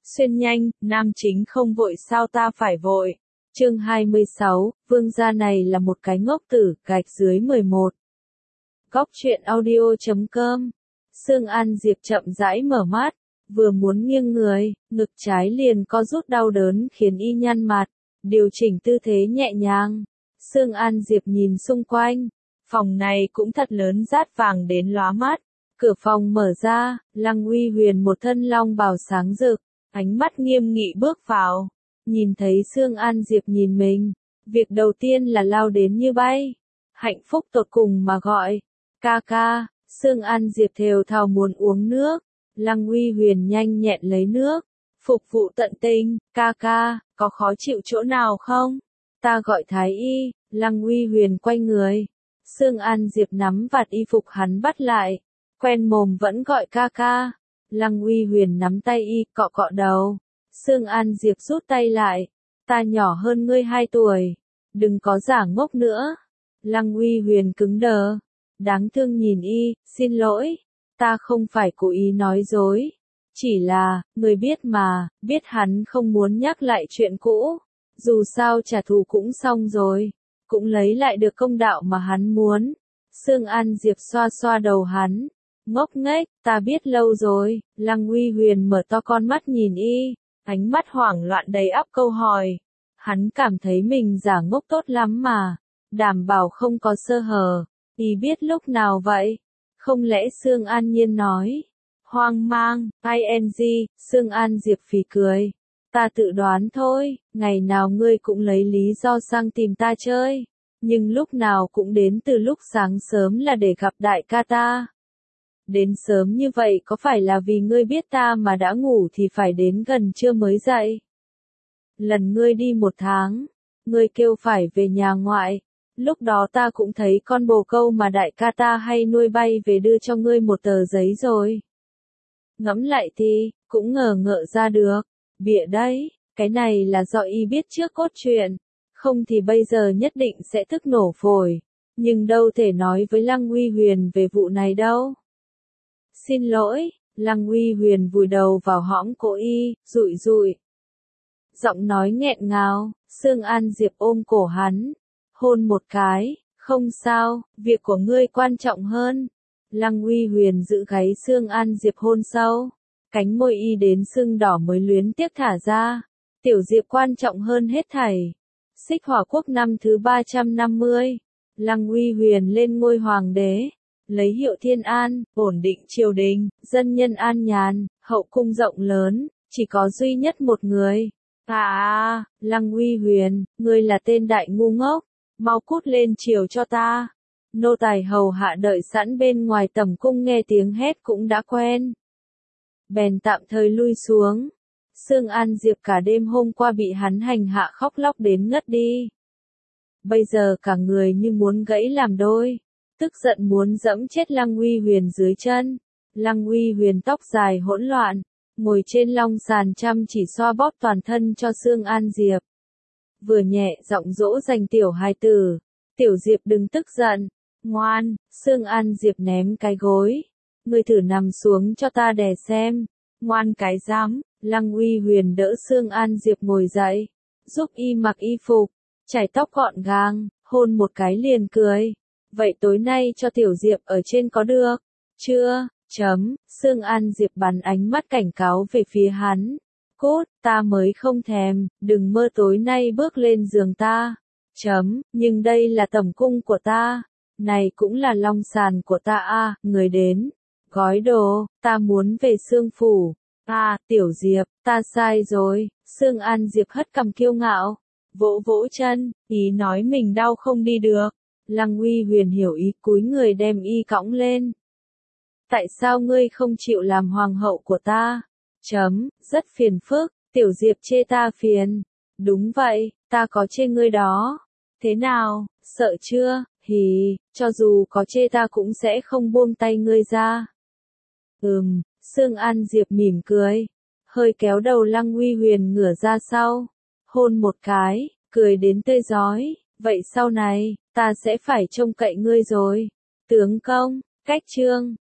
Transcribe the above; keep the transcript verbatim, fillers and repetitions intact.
Xuyên nhanh, nam chính không vội sao ta phải vội. Chương hai mươi sáu, vương gia này là một cái ngốc tử, gạch dưới mười một. Góc truyện audio.com. Sương An Diệp chậm rãi mở mắt, vừa muốn nghiêng người, ngực trái liền co rút đau đớn khiến y nhăn mặt, điều chỉnh tư thế nhẹ nhàng. Sương An Diệp nhìn xung quanh, phòng này cũng thật lớn, rát vàng đến lóa mắt. Cửa phòng mở ra, Lăng Uy Huyền một thân long bào sáng rực, ánh mắt nghiêm nghị bước vào, nhìn thấy Sương An Diệp nhìn mình, việc đầu tiên là lao đến như bay, hạnh phúc tột cùng mà gọi, ca ca. Sương An Diệp thều thào muốn uống nước, Lăng Uy Huyền nhanh nhẹn lấy nước, phục vụ tận tình, ca ca, có khó chịu chỗ nào không? Ta gọi thái y. Lăng Uy Huyền quay người, Sương An Diệp nắm vạt y phục hắn bắt lại, quen mồm vẫn gọi ca ca. Lăng Uy Huyền nắm tay y, cọ cọ đầu. Sương An Diệp rút tay lại, ta nhỏ hơn ngươi hai tuổi, đừng có giả ngốc nữa. Lăng Uy Huyền cứng đờ, đáng thương nhìn y, xin lỗi, ta không phải cố ý nói dối, chỉ là, người biết mà, biết hắn không muốn nhắc lại chuyện cũ, dù sao trả thù cũng xong rồi, cũng lấy lại được công đạo mà hắn muốn. Sương An Diệp xoa xoa đầu hắn, ngốc nghếch, ta biết lâu rồi. Lăng Uy Huyền mở to con mắt nhìn y, ánh mắt hoảng loạn đầy ắp câu hỏi. Hắn cảm thấy mình giả ngốc tốt lắm mà, đảm bảo không có sơ hở. Y biết lúc nào vậy? Không lẽ Sương An Nhiên nói? Hoang mang, ing, Sương An Diệp phì cười. Ta tự đoán thôi, ngày nào ngươi cũng lấy lý do sang tìm ta chơi, nhưng lúc nào cũng đến từ lúc sáng sớm là để gặp đại ca ta. Đến sớm như vậy có phải là vì ngươi biết ta mà đã ngủ thì phải đến gần trưa mới dậy? Lần ngươi đi một tháng, ngươi kêu phải về nhà ngoại, lúc đó ta cũng thấy con bồ câu mà đại ca ta hay nuôi bay về đưa cho ngươi một tờ giấy rồi. Ngẫm lại thì, cũng ngờ ngợ ra được, bịa đấy, cái này là do y biết trước cốt truyện, không thì bây giờ nhất định sẽ tức nổ phổi, nhưng đâu thể nói với Lăng Uy Huyền về vụ này đâu. Xin lỗi. Lăng Uy Huyền vùi đầu vào hõm cổ y, rụi rụi. Giọng nói nghẹn ngào. Sương An Diệp ôm cổ hắn, hôn một cái, không sao, việc của ngươi quan trọng hơn. Lăng Uy Huyền giữ gáy Sương An Diệp hôn sâu, cánh môi y đến sưng đỏ mới luyến tiếc thả ra. Tiểu Diệp quan trọng hơn hết thảy. Xích Hỏa Quốc năm thứ ba trăm năm mươi, Lăng Uy Huyền lên ngôi hoàng đế, lấy hiệu Thiên An, ổn định triều đình, dân nhân an nhàn, hậu cung rộng lớn, chỉ có duy nhất một người. À à, Lăng Uy Huyền, ngươi là tên đại ngu ngốc, mau cút lên triều cho ta. Nô tài hầu hạ đợi sẵn bên ngoài tầm cung nghe tiếng hét cũng đã quen, bèn tạm thời lui xuống. Sương An Diệp cả đêm hôm qua bị hắn hành hạ khóc lóc đến ngất đi, bây giờ cả người như muốn gãy làm đôi, tức giận muốn dẫm chết Lăng Uy Huyền dưới chân. Lăng Uy Huyền tóc dài hỗn loạn, ngồi trên long sàn chăm chỉ xoa bóp toàn thân cho Sương An Diệp, vừa nhẹ giọng dỗ dành tiểu hài tử. Tiểu Diệp đừng tức giận, ngoan. Sương An Diệp ném cái gối, ngươi thử nằm xuống cho ta đè xem. Ngoan cái dám. Lăng Uy Huyền đỡ Sương An Diệp ngồi dậy, giúp y mặc y phục, chải tóc gọn gàng, hôn một cái liền cười. Vậy tối nay cho Tiểu Diệp ở trên có được chưa? Chấm. Sương An Diệp bắn ánh mắt cảnh cáo về phía hắn. Cút, ta mới không thèm, đừng mơ tối nay bước lên giường ta. Chấm. Nhưng đây là tẩm cung của ta, này cũng là long sàn của ta a. Người đến, gói đồ, ta muốn về Sương phủ. À, Tiểu Diệp, ta sai rồi. Sương An Diệp hất cằm kiêu ngạo, vỗ vỗ chân, ý nói mình đau không đi được. Lăng Uy Huyền hiểu ý, cúi người đem y cõng lên. Tại sao ngươi không chịu làm hoàng hậu của ta? Chấm. Rất phiền phức. Tiểu Diệp chê ta phiền. Đúng vậy, ta có chê ngươi đó. Thế nào, sợ chưa? Hì, cho dù có chê ta cũng sẽ không buông tay ngươi ra. Ừm. Sương An Diệp mỉm cười, hơi kéo đầu Lăng Uy Huyền ngửa ra sau, hôn một cái, cười đến tươi rói. Vậy sau này, ta sẽ phải trông cậy ngươi rồi. Tướng công, cách chương.